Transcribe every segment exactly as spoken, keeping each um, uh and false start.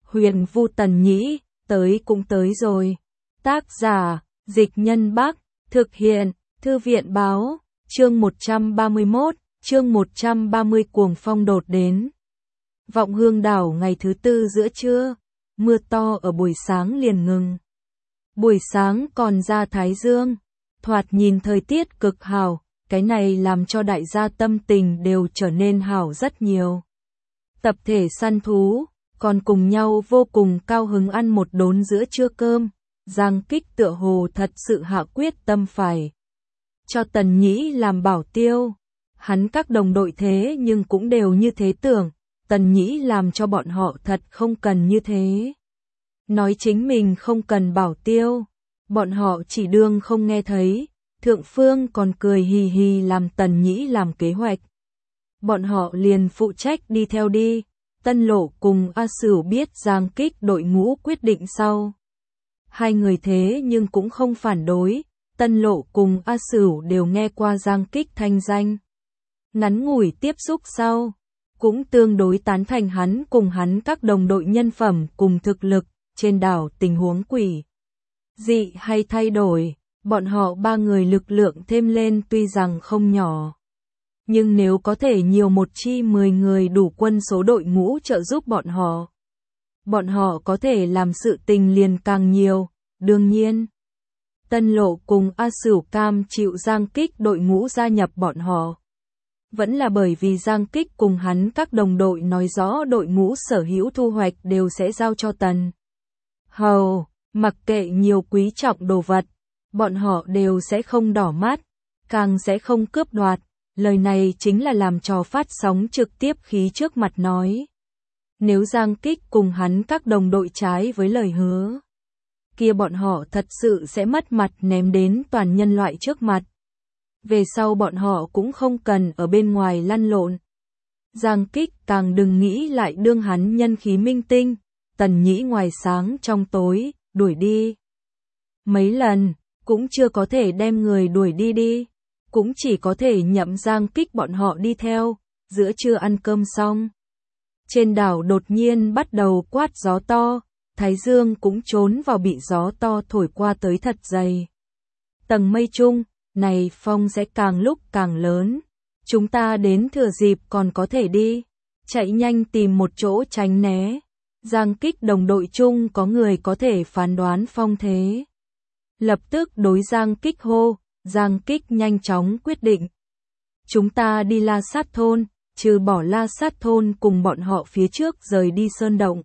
Huyền Vu Tần Nhĩ, tới cũng tới rồi. Tác giả, Dịch Nhân Bắc, thực hiện, Thư viện Báo, chương một trăm ba mươi mốt, chương một trăm ba mươi cuồng phong đột đến. Vọng Hương đảo ngày thứ tư giữa trưa, mưa to ở buổi sáng liền ngừng. Buổi sáng còn ra thái dương, thoạt nhìn thời tiết cực hảo, cái này làm cho đại gia tâm tình đều trở nên hảo rất nhiều. Tập thể săn thú, còn cùng nhau vô cùng cao hứng ăn một đốn giữa trưa cơm, Giang Kích tựa hồ thật sự hạ quyết tâm phải cho Tần Nhĩ làm bảo tiêu. Hắn các đồng đội thế nhưng cũng đều như thế tưởng, Tần Nhĩ làm cho bọn họ thật không cần như thế. Nói chính mình không cần bảo tiêu, bọn họ chỉ đương không nghe thấy, Thượng Phương còn cười hì hì làm Tần Nhĩ làm kế hoạch. Bọn họ liền phụ trách đi theo đi. Tân Lộ cùng A Sửu biết Giang Kích đội ngũ quyết định sau. Hai người thế nhưng cũng không phản đối, Tân Lộ cùng A Sửu đều nghe qua Giang Kích thanh danh. Ngắn ngủi tiếp xúc sau, cũng tương đối tán thành hắn cùng hắn các đồng đội nhân phẩm cùng thực lực, trên đảo tình huống quỷ dị hay thay đổi, bọn họ ba người lực lượng thêm lên tuy rằng không nhỏ. Nhưng nếu có thể nhiều một chi mười người đủ quân số đội ngũ trợ giúp bọn họ, bọn họ có thể làm sự tình liền càng nhiều. Đương nhiên, Tân Lộ cùng A Sửu cam chịu Giang Kích đội ngũ gia nhập bọn họ, vẫn là bởi vì Giang Kích cùng hắn các đồng đội nói rõ đội ngũ sở hữu thu hoạch đều sẽ giao cho Tần Hầu, mặc kệ nhiều quý trọng đồ vật, bọn họ đều sẽ không đỏ mắt, càng sẽ không cướp đoạt. Lời này chính là làm trò phát sóng trực tiếp khí trước mặt nói. Nếu Giang Kích cùng hắn các đồng đội trái với lời hứa, kia bọn họ thật sự sẽ mất mặt ném đến toàn nhân loại trước mặt. Về sau bọn họ cũng không cần ở bên ngoài lăn lộn. Giang Kích càng đừng nghĩ lại đương hắn nhân khí minh tinh, Tần Nhĩ ngoài sáng trong tối, đuổi đi. Mấy lần, cũng chưa có thể đem người đuổi đi đi. Cũng chỉ có thể nhậm Giang Kích bọn họ đi theo, giữa trưa ăn cơm xong. Trên đảo đột nhiên bắt đầu quát gió to, thái dương cũng trốn vào bị gió to thổi qua tới thật dày. Tầng mây chung, này phong sẽ càng lúc càng lớn, chúng ta đến thừa dịp còn có thể đi, chạy nhanh tìm một chỗ tránh né. Giang Kích đồng đội chung có người có thể phán đoán phong thế. Lập tức đối Giang Kích hô. Giang Kích nhanh chóng quyết định. Chúng ta đi La Sát thôn, trừ bỏ La Sát thôn cùng bọn họ phía trước rời đi sơn động.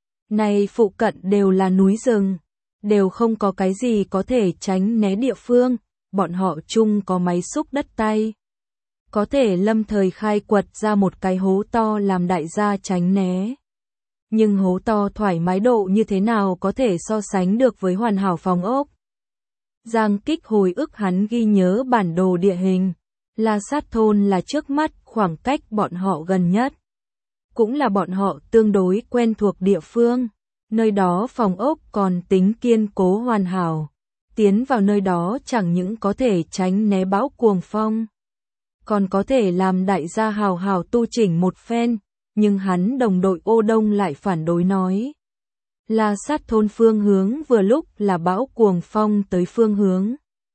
Này phụ cận đều là núi rừng, đều không có cái gì có thể tránh né địa phương, bọn họ chung có máy xúc đất tay. Có thể lâm thời khai quật ra một cái hố to làm đại gia tránh né. Nhưng hố to thoải mái độ như thế nào có thể so sánh được với hoàn hảo phòng ốc. Giang Kích hồi ức hắn ghi nhớ bản đồ địa hình, La Sát thôn là trước mắt khoảng cách bọn họ gần nhất. Cũng là bọn họ tương đối quen thuộc địa phương, nơi đó phòng ốc còn tính kiên cố hoàn hảo. Tiến vào nơi đó chẳng những có thể tránh né bão cuồng phong, còn có thể làm đại gia hào hào tu chỉnh một phen, nhưng hắn đồng đội Ô Đông lại phản đối nói. La Sát thôn phương hướng vừa lúc là bão cuồng phong tới phương hướng.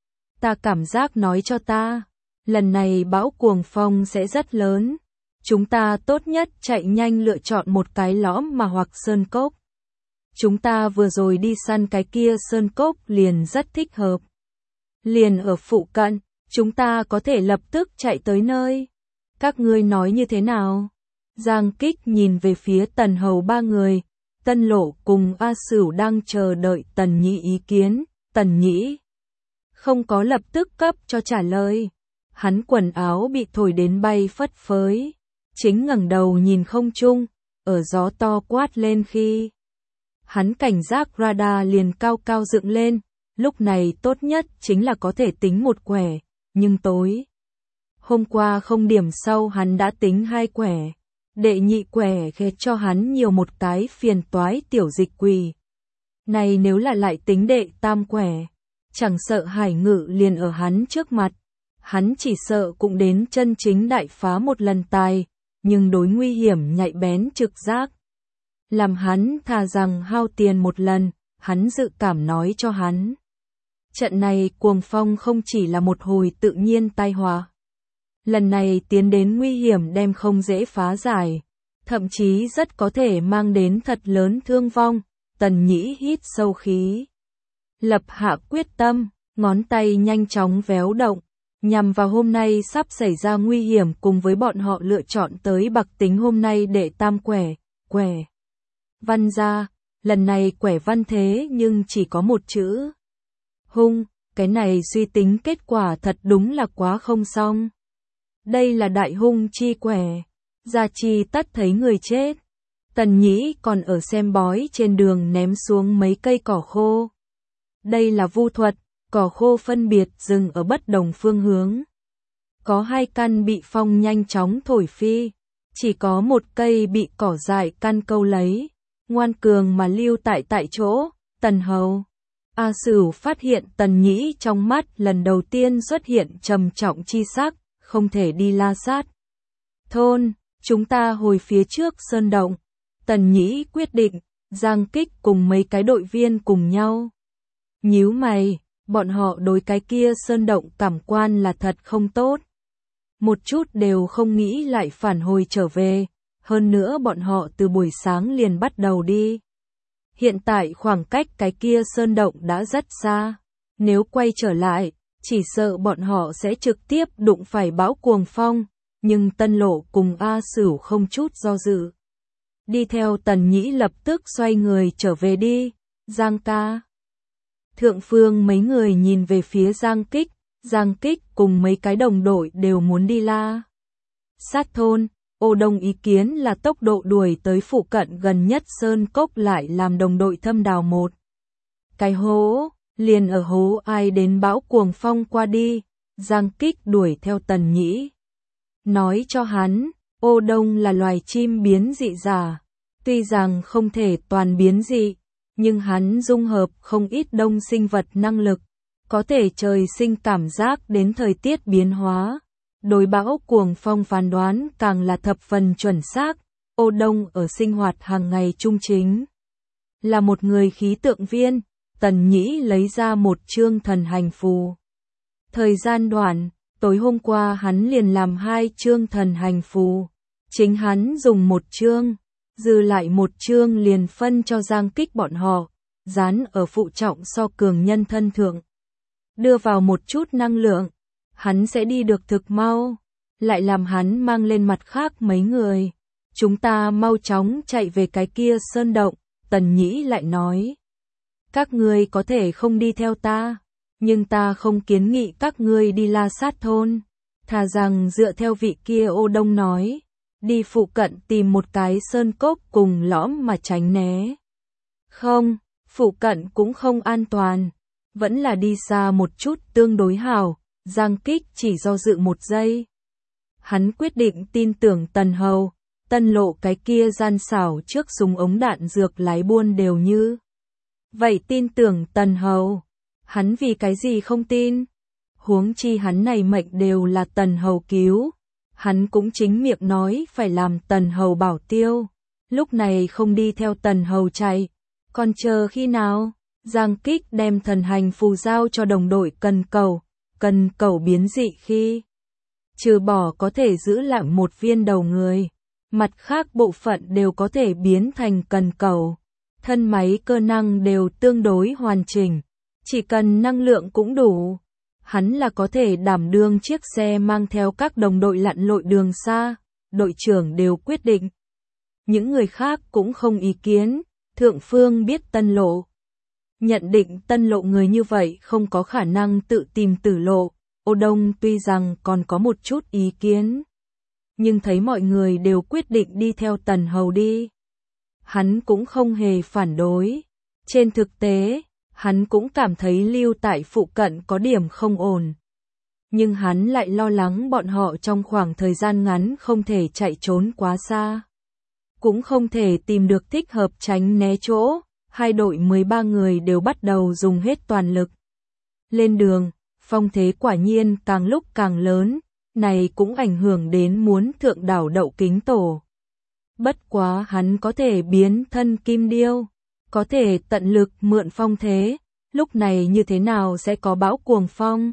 Ta cảm giác nói cho ta, lần này bão cuồng phong sẽ rất lớn. Chúng ta tốt nhất chạy nhanh lựa chọn một cái lõm mà hoặc sơn cốc. Chúng ta vừa rồi đi săn cái kia sơn cốc liền rất thích hợp. Liền ở phụ cận, chúng ta có thể lập tức chạy tới nơi. Các ngươi nói như thế nào? Giang Kích nhìn về phía Tần Hầu ba người. Tân Lộ cùng A Sửu đang chờ đợi Tần Nhĩ ý kiến, Tần Nhĩ không có lập tức cấp cho trả lời. Hắn quần áo bị thổi đến bay phất phới, chính ngẩng đầu nhìn không trung, ở gió to quát lên khi. Hắn cảnh giác radar liền cao cao dựng lên, lúc này tốt nhất chính là có thể tính một quẻ, nhưng tối. Hôm qua không điểm sâu hắn đã tính hai quẻ. Đệ nhị quẻ ghét cho hắn nhiều một cái phiền toái tiểu dịch quỷ. Này nếu là lại tính đệ tam quẻ, chẳng sợ Hải Ngự liền ở hắn trước mặt, hắn chỉ sợ cũng đến chân chính đại phá một lần tài, nhưng đối nguy hiểm nhạy bén trực giác. làm hắn thà rằng hao tiền một lần, hắn dự cảm nói cho hắn. Trận này cuồng phong không chỉ là một hồi tự nhiên tai họa. Lần này tiến đến nguy hiểm đem không dễ phá giải, thậm chí rất có thể mang đến thật lớn thương vong. Tần Nhĩ hít sâu khí, lập hạ quyết tâm, ngón tay nhanh chóng véo động, nhằm vào hôm nay sắp xảy ra nguy hiểm cùng với bọn họ lựa chọn tới bạc tính hôm nay để tam quẻ, quẻ văn ra, lần này quẻ văn thế nhưng chỉ có một chữ. Hung, cái này suy tính kết quả thật đúng là quá không xong. Đây là đại hung chi quẻ, gia chi tất thấy người chết. Tần Nhĩ còn ở xem bói trên đường ném xuống mấy cây cỏ khô. Đây là vu thuật, cỏ khô phân biệt dừng ở bất đồng phương hướng. Có hai căn bị phong nhanh chóng thổi phi, chỉ có một cây bị cỏ dại căn câu lấy, ngoan cường mà lưu tại tại chỗ. Tần Hầu, A Sửu phát hiện Tần Nhĩ trong mắt lần đầu tiên xuất hiện trầm trọng chi sắc, không thể đi La Sát thôn, chúng ta hồi phía trước sơn động. Tần Nhĩ quyết định, Giang Kích cùng mấy cái đội viên cùng nhau. Nhíu mày, bọn họ đối cái kia sơn động cảm quan là thật không tốt. Một chút đều không nghĩ lại phản hồi trở về, hơn nữa bọn họ từ buổi sáng liền bắt đầu đi. Hiện tại khoảng cách cái kia sơn động đã rất xa, nếu quay trở lại, chỉ sợ bọn họ sẽ trực tiếp đụng phải bão cuồng phong, nhưng Tân Lộ cùng A Sửu không chút do dự. Đi theo Tần Nhĩ lập tức xoay người trở về đi, Giang ca. Thượng Phương mấy người nhìn về phía Giang Kích, Giang Kích cùng mấy cái đồng đội đều muốn đi La Sát thôn. Ô Đông ý kiến là tốc độ đuổi tới phụ cận gần nhất sơn cốc lại làm đồng đội thâm đào một cái hố, liền ở hố ai đến bão cuồng phong qua đi. Giang Kích đuổi theo Tần Nhĩ, nói cho hắn, Ô Đông là loài chim biến dị giả, tuy rằng không thể toàn biến dị, nhưng hắn dung hợp không ít đông sinh vật năng lực, có thể trời sinh cảm giác đến thời tiết biến hóa. Đối bão cuồng phong phán đoán càng là thập phần chuẩn xác. Ô Đông ở sinh hoạt hàng ngày trung chính là một người khí tượng viên. Tần Nhĩ lấy ra một chương thần hành phù. Thời gian đoạn, tối hôm qua hắn liền làm hai chương thần hành phù. Chính hắn dùng một chương, dư lại một chương liền phân cho Giang Kích bọn họ, dán ở phụ trọng so cường nhân thân thượng. Đưa vào một chút năng lượng, hắn sẽ đi được thực mau, lại làm hắn mang lên mặt khác mấy người. Chúng ta mau chóng chạy về cái kia sơn động. Tần Nhĩ lại nói, các ngươi có thể không đi theo ta, nhưng ta không kiến nghị các ngươi đi La Sát thôn. Thà rằng dựa theo vị kia Ô Đông nói, đi phụ cận tìm một cái sơn cốc cùng lõm mà tránh né. Không, phụ cận cũng không an toàn, vẫn là đi xa một chút tương đối hảo. Giang Kích chỉ do dự một giây. Hắn quyết định tin tưởng Tần Hầu, Tân Lộ cái kia gian xảo trước súng ống đạn dược lái buôn đều như. Vậy tin tưởng Tần Hầu, hắn vì cái gì không tin? Huống chi hắn này mệnh đều là Tần Hầu cứu, hắn cũng chính miệng nói phải làm Tần Hầu bảo tiêu, lúc này không đi theo Tần Hầu chạy, còn chờ khi nào? Giang Kích đem thần hành phù giao cho đồng đội cần cầu. Cần cầu biến dị khi trừ bỏ có thể giữ lại một viên đầu người, mặt khác bộ phận đều có thể biến thành cần cầu. Thân máy cơ năng đều tương đối hoàn chỉnh, chỉ cần năng lượng cũng đủ, hắn là có thể đảm đương chiếc xe mang theo các đồng đội lặn lội đường xa. Đội trưởng đều quyết định, những người khác cũng không ý kiến. Thượng Phương biết Tân Lộ, nhận định Tân Lộ người như vậy không có khả năng tự tìm tử lộ. Ô Đông tuy rằng còn có một chút ý kiến, nhưng thấy mọi người đều quyết định đi theo Tần Hầu đi, hắn cũng không hề phản đối. Trên thực tế, hắn cũng cảm thấy lưu tại phụ cận có điểm không ổn, nhưng hắn lại lo lắng bọn họ trong khoảng thời gian ngắn không thể chạy trốn quá xa, cũng không thể tìm được thích hợp tránh né chỗ. Hai đội mười ba người đều bắt đầu dùng hết toàn lực. Lên đường, phong thế quả nhiên càng lúc càng lớn, này cũng ảnh hưởng đến muốn thượng đảo Đậu Kính Tổ. Bất quá hắn có thể biến thân kim điêu, có thể tận lực mượn phong thế, lúc này như thế nào sẽ có bão cuồng phong?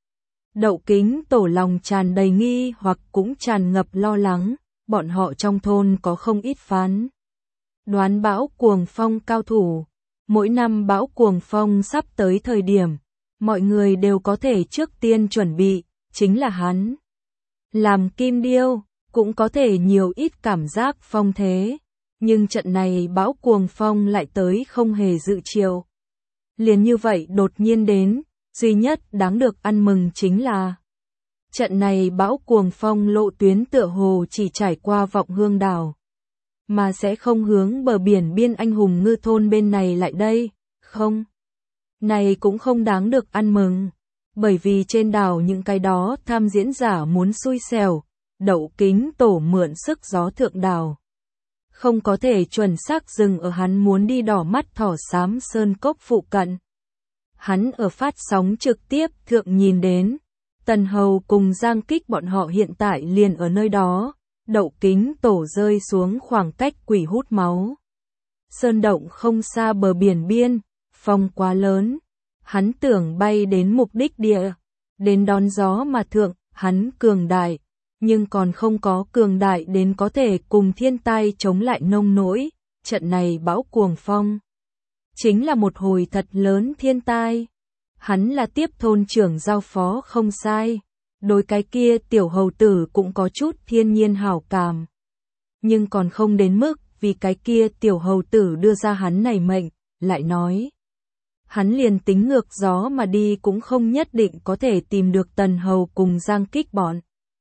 Đậu Kính Tổ lòng tràn đầy nghi hoặc cũng tràn ngập lo lắng, bọn họ trong thôn có không ít phán đoán bão cuồng phong cao thủ. Mỗi năm bão cuồng phong sắp tới thời điểm, mọi người đều có thể trước tiên chuẩn bị, chính là hắn. Làm kim điêu, cũng có thể nhiều ít cảm giác phong thế, nhưng trận này bão cuồng phong lại tới không hề dự triệu. Liền như vậy đột nhiên đến, duy nhất đáng được ăn mừng chính là trận này bão cuồng phong lộ tuyến tựa hồ chỉ trải qua Vọng Hương đảo, mà sẽ không hướng bờ biển biên Anh Hùng Ngư thôn bên này lại đây, không. Này cũng không đáng được ăn mừng, bởi vì trên đảo những cái đó tham diễn giả muốn xui xẻo, Đậu Kính Tổ mượn sức gió thượng đảo. Không có thể chuẩn xác dừng ở hắn muốn đi đỏ mắt thỏ xám sơn cốc phụ cận. Hắn ở phát sóng trực tiếp thượng nhìn đến, Tần Hầu cùng Giang Kích bọn họ hiện tại liền ở nơi đó, Đậu Kính Tổ rơi xuống khoảng cách quỷ hút máu. Sơn động không xa bờ biển biên, phong quá lớn, hắn tưởng bay đến mục đích địa, đến đón gió mà thượng, hắn cường đại, nhưng còn không có cường đại đến có thể cùng thiên tai chống lại nông nỗi, trận này bão cuồng phong. Chính là một hồi thật lớn thiên tai. Hắn là tiếp thôn trưởng giao phó không sai, đối cái kia tiểu hầu tử cũng có chút thiên nhiên hảo cảm. Nhưng còn không đến mức vì cái kia tiểu hầu tử đưa ra hắn này mệnh, lại nói. Hắn liền tính ngược gió mà đi cũng không nhất định có thể tìm được Tần Hầu cùng Giang Kích bọn.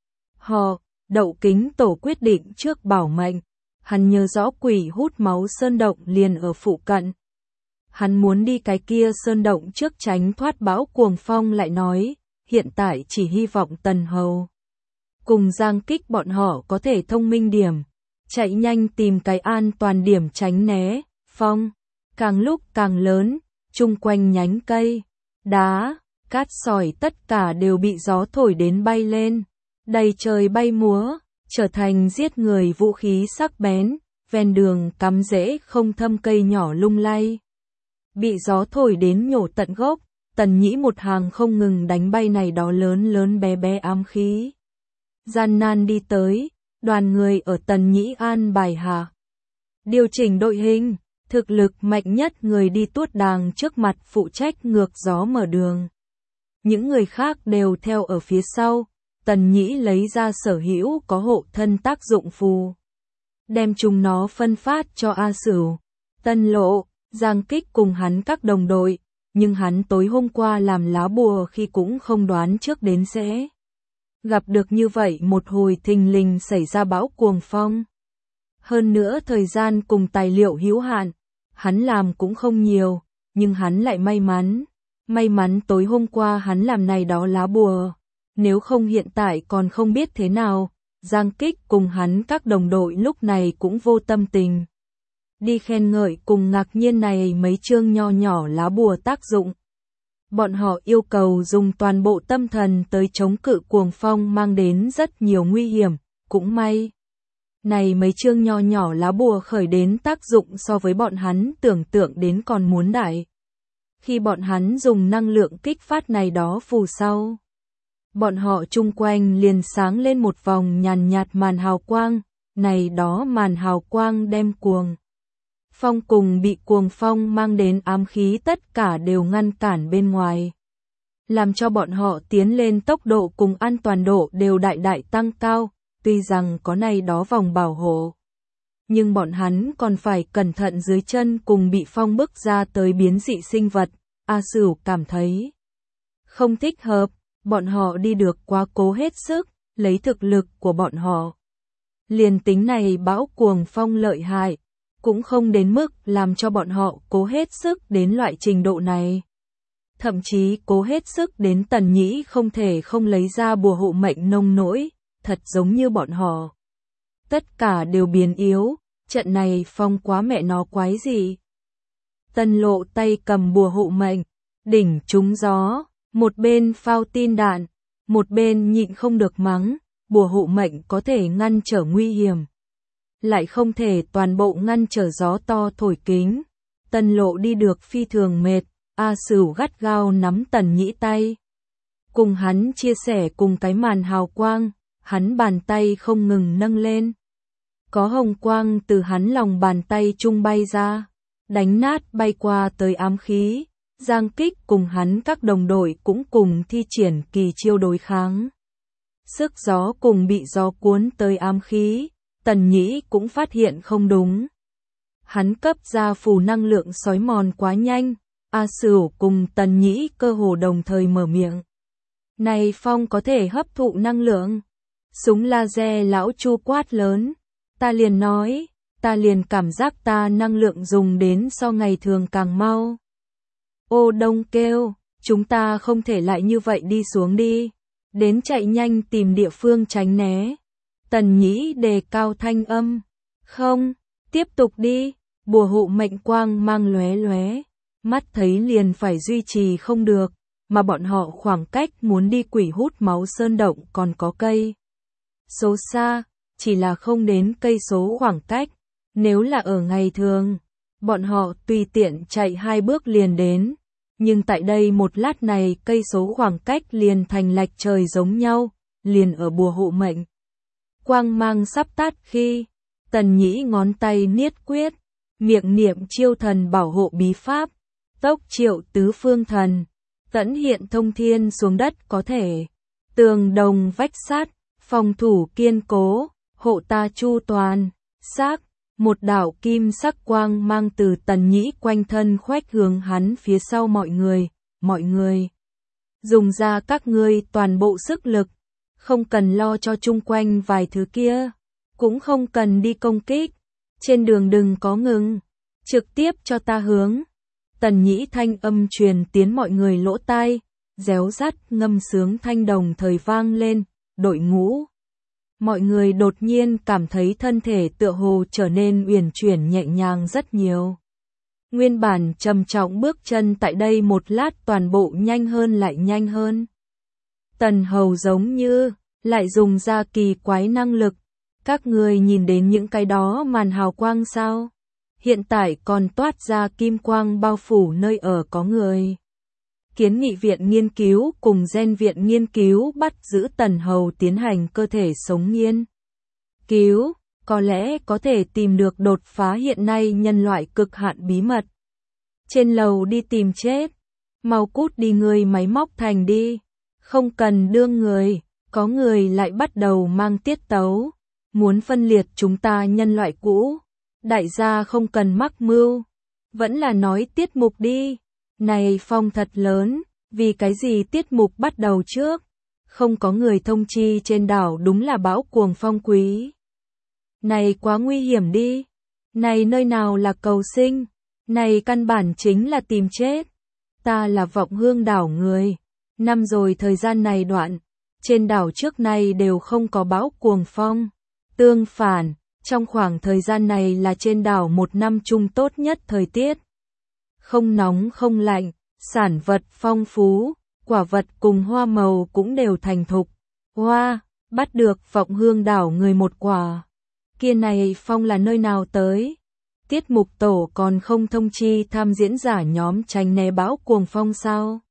Họ, Đậu Kính Tổ quyết định trước bảo mệnh, hắn nhớ rõ quỷ hút máu sơn động liền ở phụ cận. Hắn muốn đi cái kia sơn động trước tránh thoát bão cuồng phong lại nói, hiện tại chỉ hy vọng Tần Hầu cùng Giang Kích bọn họ có thể thông minh điểm, chạy nhanh tìm cái an toàn điểm tránh né, phong, càng lúc càng lớn, chung quanh nhánh cây, đá, cát sỏi tất cả đều bị gió thổi đến bay lên, đầy trời bay múa, trở thành giết người vũ khí sắc bén, ven đường cắm rễ không thâm cây nhỏ lung lay. Bị gió thổi đến nhổ tận gốc, Tần Nhĩ một hàng không ngừng đánh bay này đó lớn lớn bé bé ám khí. Gian nan đi tới, đoàn người ở Tần Nhĩ an bài hạ. Điều chỉnh đội hình, thực lực mạnh nhất người đi tuốt đàng trước mặt phụ trách ngược gió mở đường. Những người khác đều theo ở phía sau, Tần Nhĩ lấy ra sở hữu có hộ thân tác dụng phù. Đem chúng nó phân phát cho A Sửu, Tân Lộ, Giang Kích cùng hắn các đồng đội, nhưng hắn tối hôm qua làm lá bùa khi cũng không đoán trước đến sẽ gặp được như vậy một hồi thình lình xảy ra bão cuồng phong. Hơn nữa thời gian cùng tài liệu hữu hạn, hắn làm cũng không nhiều, nhưng hắn lại may mắn. May mắn tối hôm qua hắn làm này đó lá bùa, nếu không hiện tại còn không biết thế nào. Giang Kích cùng hắn các đồng đội lúc này cũng vô tâm tình đi khen ngợi cùng ngạc nhiên này mấy chương nho nhỏ lá bùa tác dụng. Bọn họ yêu cầu dùng toàn bộ tâm thần tới chống cự cuồng phong mang đến rất nhiều nguy hiểm, cũng may. Này mấy chương nho nhỏ lá bùa khởi đến tác dụng so với bọn hắn tưởng tượng đến còn muốn đại. Khi bọn hắn dùng năng lượng kích phát này đó phù sau, bọn họ chung quanh liền sáng lên một vòng nhàn nhạt màn hào quang, này đó màn hào quang đem cuồng phong cùng bị cuồng phong mang đến ám khí tất cả đều ngăn cản bên ngoài, làm cho bọn họ tiến lên tốc độ cùng an toàn độ đều đại đại tăng cao. Tuy rằng có này đó vòng bảo hộ, nhưng bọn hắn còn phải cẩn thận dưới chân cùng bị phong bức ra tới biến dị sinh vật. A Sửu cảm thấy không thích hợp, bọn họ đi được quá cố hết sức, lấy thực lực của bọn họ. Liền tính này bão cuồng phong lợi hại, cũng không đến mức làm cho bọn họ cố hết sức đến loại trình độ này. Thậm chí cố hết sức đến Tần Nhĩ không thể không lấy ra bùa hộ mệnh nông nỗi, thật giống như bọn họ. Tất cả đều biến yếu, trận này phong quá mẹ nó quái gì. Tân Lộ tay cầm bùa hộ mệnh, đỉnh trúng gió, một bên phao tin đạn, một bên nhịn không được mắng, bùa hộ mệnh có thể ngăn trở nguy hiểm. lại không thể toàn bộ ngăn trở gió to thổi kính. Tần Lộ đi được phi thường mệt, A Sửu gắt gao nắm Tần Nhĩ tay. Cùng hắn chia sẻ cùng cái màn hào quang, hắn bàn tay không ngừng nâng lên. Có hồng quang từ hắn lòng bàn tay trung bay ra, đánh nát bay qua tới ám khí. Giang Kích cùng hắn các đồng đội cũng cùng thi triển kỳ chiêu đối kháng. Sức gió cùng bị gió cuốn tới ám khí, Tần Nhĩ cũng phát hiện không đúng. Hắn cấp ra phù năng lượng xói mòn quá nhanh, A Sửu cùng Tần Nhĩ cơ hồ đồng thời mở miệng. Này phong có thể hấp thụ năng lượng. Súng laser lão Chu quát lớn. Ta liền nói, ta liền cảm giác ta năng lượng dùng đến so ngày thường càng mau. Ô Đông kêu, chúng ta không thể lại như vậy đi xuống đi. Đến chạy nhanh tìm địa phương tránh né. Tần Nhĩ đề cao thanh âm. Không, tiếp tục đi. Bùa hộ mệnh quang mang lóe lóe. Mắt thấy liền phải duy trì không được. Mà bọn họ khoảng cách muốn đi quỷ hút máu sơn động còn có cây số xa, chỉ là không đến cây số khoảng cách. Nếu là ở ngày thường, bọn họ tùy tiện chạy hai bước liền đến. Nhưng tại đây một lát này cây số khoảng cách liền thành lệch trời giống nhau, liền ở bùa hộ mệnh. Quang mang sắp tắt khi, Tần Nhĩ ngón tay niết quyết, miệng niệm chiêu thần bảo hộ bí pháp, tốc triệu tứ phương thần, tẫn hiện thông thiên xuống đất có thể, tường đồng vách sắt, phòng thủ kiên cố, hộ ta chu toàn, xác. Một đạo kim sắc quang mang từ Tần Nhĩ quanh thân khoách hướng hắn phía sau mọi người, mọi người. Dùng ra các ngươi toàn bộ sức lực, không cần lo cho chung quanh vài thứ kia, cũng không cần đi công kích, trên đường đừng có ngừng, trực tiếp cho ta hướng. Tần Nhĩ thanh âm truyền tiến mọi người lỗ tai, réo rắt ngâm sướng thanh đồng thời vang lên, đội ngũ. Mọi người đột nhiên cảm thấy thân thể tựa hồ trở nên uyển chuyển nhẹ nhàng rất nhiều. Nguyên bản trầm trọng bước chân tại đây một lát toàn bộ nhanh hơn lại nhanh hơn. Tần Hầu giống như lại dùng ra kỳ quái năng lực. Các người nhìn đến những cái đó màn hào quang sao? Hiện tại còn toát ra kim quang bao phủ nơi ở có người. Kiến nghị viện nghiên cứu cùng gen viện nghiên cứu bắt giữ Tần Hầu tiến hành cơ thể sống nghiên cứu, có lẽ có thể tìm được đột phá hiện nay nhân loại cực hạn bí mật. Trên lầu đi tìm chết, mau cút đi người máy móc thành đi, không cần đương người, có người lại bắt đầu mang tiết tấu, muốn phân liệt chúng ta nhân loại cũ, đại gia không cần mắc mưu, vẫn là nói tiết mục đi. Này phong thật lớn, vì cái gì tiết mục bắt đầu trước? Không có người thông chi trên đảo đúng là bão cuồng phong quý. Này quá nguy hiểm đi. Này nơi nào là cầu sinh? Này căn bản chính là tìm chết. Ta là Vọng Hương đảo người. Năm rồi thời gian này đoạn, trên đảo trước nay đều không có bão cuồng phong. Tương phản, trong khoảng thời gian này là trên đảo một năm chung tốt nhất thời tiết. Không nóng không lạnh, sản vật phong phú, quả vật cùng hoa màu cũng đều thành thục. Hoa, bắt được Vọng Hương đảo người một quả. Kia này phong là nơi nào tới? Tiết mục tổ còn không thông chi tham diễn giả nhóm tránh né bão cuồng phong sao?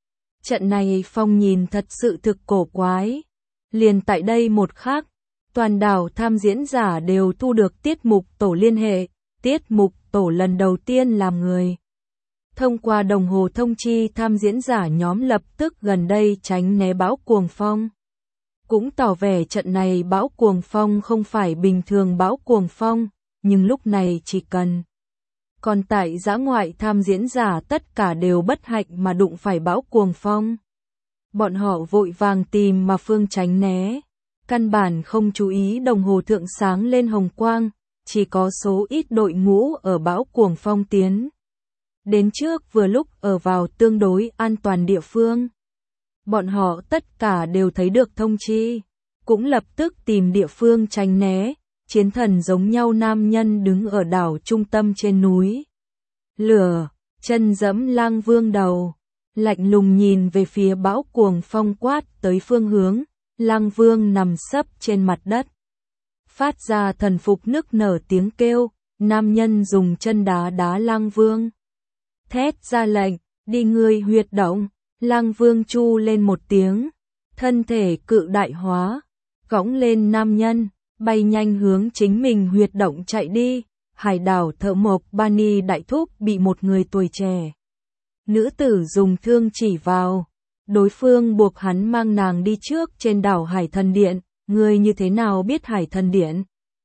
Trận này phong nhìn thật sự thực cổ quái. Liền tại đây một khắc, toàn đảo tham diễn giả đều thu được tiết mục tổ liên hệ. Tiết mục tổ lần đầu tiên làm người. Thông qua đồng hồ thông chi tham diễn giả nhóm lập tức gần đây tránh né bão cuồng phong. Cũng tỏ vẻ trận này bão cuồng phong không phải bình thường bão cuồng phong, nhưng lúc này chỉ cần. Còn tại dã ngoại tham diễn giả tất cả đều bất hạnh mà đụng phải bão cuồng phong. Bọn họ vội vàng tìm mà phương tránh né. Căn bản không chú ý đồng hồ thượng sáng lên hồng quang, chỉ có số ít đội ngũ ở bão cuồng phong tiến. Đến trước vừa lúc ở vào tương đối an toàn địa phương. Bọn họ tất cả đều thấy được thông chi, cũng lập tức tìm địa phương tránh né, chiến thần giống nhau nam nhân đứng ở đảo trung tâm trên núi. Lửa, chân dẫm Lang Vương đầu, lạnh lùng nhìn về phía bão cuồng phong quát tới phương hướng, Lang Vương nằm sấp trên mặt đất. phát ra thần phục nức nở tiếng kêu, nam nhân dùng chân đá đá Lăng Vương. Thét ra lệnh, đi ngươi huyệt động, Lăng Vương chu lên một tiếng, thân thể cự đại hóa, cõng lên nam nhân, bay nhanh hướng chính mình huyệt động chạy đi. Hải đảo thợ mộc Bani đại thúc bị một người tuổi trẻ nữ tử dùng thương chỉ vào, đối phương buộc hắn mang nàng đi trước trên đảo Hải Thần Điện. Ngươi như thế nào biết Hải Thần Điện?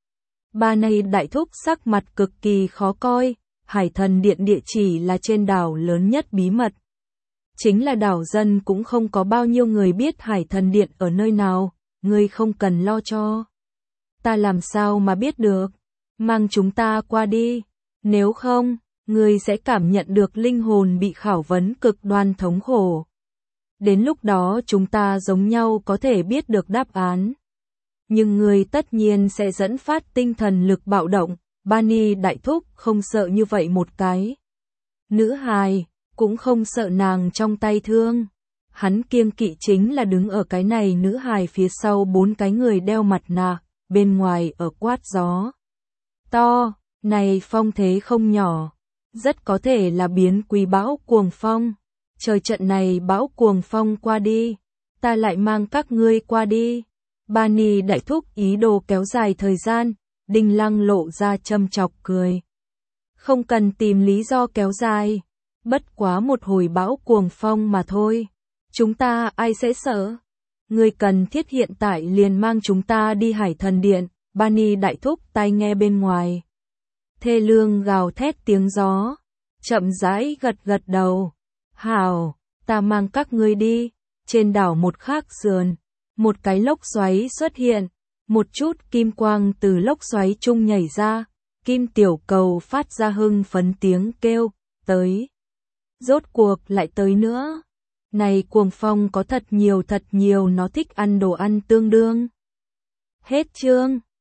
Bani đại thúc sắc mặt cực kỳ khó coi. Hải Thần Điện địa chỉ là trên đảo lớn nhất bí mật. Chính là đảo dân cũng không có bao nhiêu người biết Hải Thần Điện ở nơi nào, ngươi không cần lo cho. Ta làm sao mà biết được? Mang chúng ta qua đi, nếu không, ngươi sẽ cảm nhận được linh hồn bị khảo vấn cực đoan thống khổ. Đến lúc đó chúng ta giống nhau có thể biết được đáp án. Nhưng ngươi tất nhiên sẽ dẫn phát tinh thần lực bạo động. Bani đại thúc không sợ như vậy một cái nữ hài, cũng không sợ nàng trong tay thương. Hắn kiêng kỵ chính là đứng ở cái này nữ hài phía sau bốn cái người đeo mặt nạ, bên ngoài ở quát gió to, này phong thế không nhỏ, rất có thể là biến quý bão cuồng phong. Trời trận này bão cuồng phong qua đi, ta lại mang các ngươi qua đi. Bani đại thúc ý đồ kéo dài thời gian, Đinh Lăng lộ ra châm chọc cười. Không cần tìm lý do kéo dài, bất quá một hồi bão cuồng phong mà thôi. Chúng ta ai sẽ sợ? Ngươi cần thiết hiện tại liền mang chúng ta đi Hải Thần Điện. Bani đại thúc tai nghe bên ngoài. Thê lương gào thét tiếng gió, chậm rãi gật gật đầu. Hảo, ta mang các ngươi đi. Trên đảo một khác sườn, một cái lốc xoáy xuất hiện, một chút kim quang từ lốc xoáy trung nhảy ra, kim tiểu cầu phát ra hưng phấn tiếng kêu, tới. Rốt cuộc lại tới nữa. Này cuồng phong có thật nhiều thật nhiều, nó thích ăn đồ ăn tương đương. Hết chương.